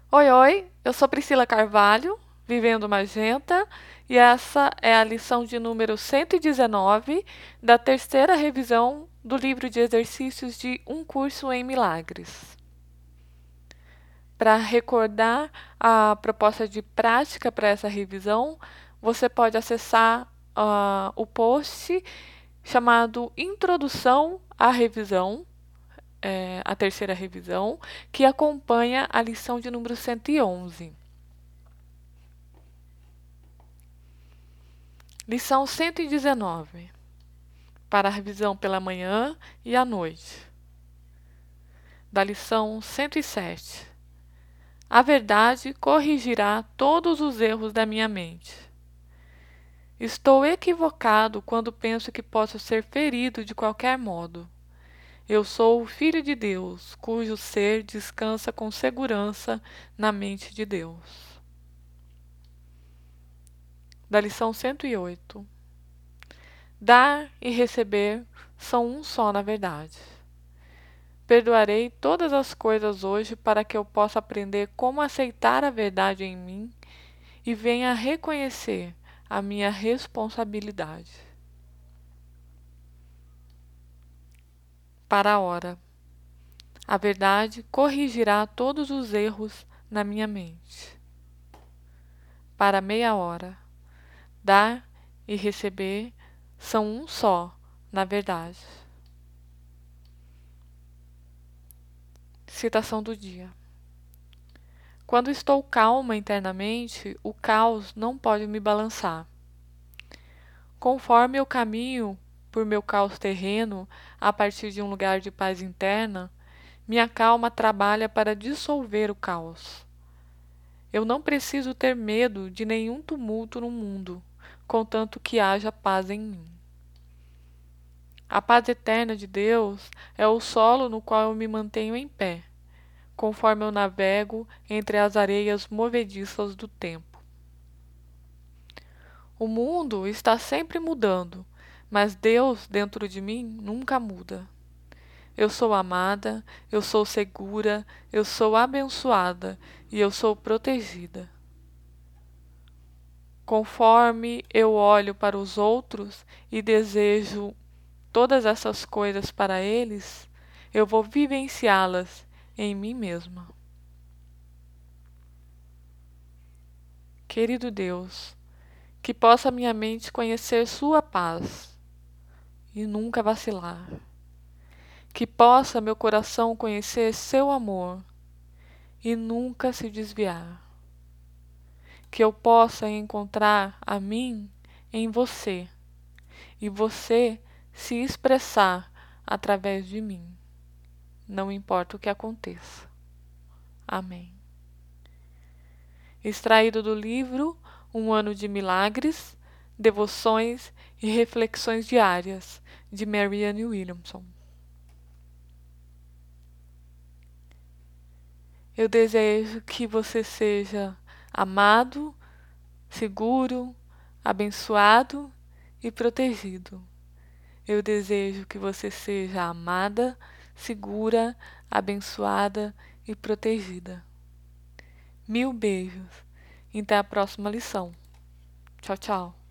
Oi, oi, eu sou Priscila Carvalho, Vivendo Magenta, e essa é a lição de número 119 da terceira revisão do livro de exercícios de Um Curso em Milagres. Para recordar a proposta de prática para essa revisão, você pode acessar o post chamado Introdução à Revisão, a terceira revisão, que acompanha a lição de número 111. Lição 119, para a revisão pela manhã e à noite. Da lição 107. A verdade corrigirá todos os erros da minha mente. Estou equivocado quando penso que posso ser ferido de qualquer modo. Eu sou o Filho de Deus, cujo ser descansa com segurança na mente de Deus. Da lição 108. Dar e receber são um só na verdade. Perdoarei todas as coisas hoje para que eu possa aprender como aceitar a verdade em mim e venha a reconhecer a minha responsabilidade. Para a hora. A verdade corrigirá todos os erros na minha mente. Para meia hora. Dar e receber são um só, na verdade. Citação do dia. Quando estou calma internamente, o caos não pode me balançar. Conforme eu caminho por meu caos terreno, a partir de um lugar de paz interna, minha calma trabalha para dissolver o caos. Eu não preciso ter medo de nenhum tumulto no mundo, contanto que haja paz em mim. A paz eterna de Deus é o solo no qual eu me mantenho em pé, conforme eu navego entre as areias movediças do tempo. O mundo está sempre mudando, mas Deus dentro de mim nunca muda. Eu sou amada, eu sou segura, eu sou abençoada e eu sou protegida. Conforme eu olho para os outros e desejo todas essas coisas para eles, eu vou vivenciá-las em mim mesma. Querido Deus, que possa minha mente conhecer sua paz e nunca vacilar. Que possa meu coração conhecer seu amor e nunca se desviar. Que eu possa encontrar a mim em você e você se expressar através de mim. Não importa o que aconteça. Amém. Extraído do livro Um Ano de Milagres, Devoções e Reflexões Diárias, de Marianne Williamson. Eu desejo que você seja amado, seguro, abençoado e protegido. Eu desejo que você seja amada, segura, abençoada e protegida. 1000 beijos. Até a próxima lição. Tchau, tchau.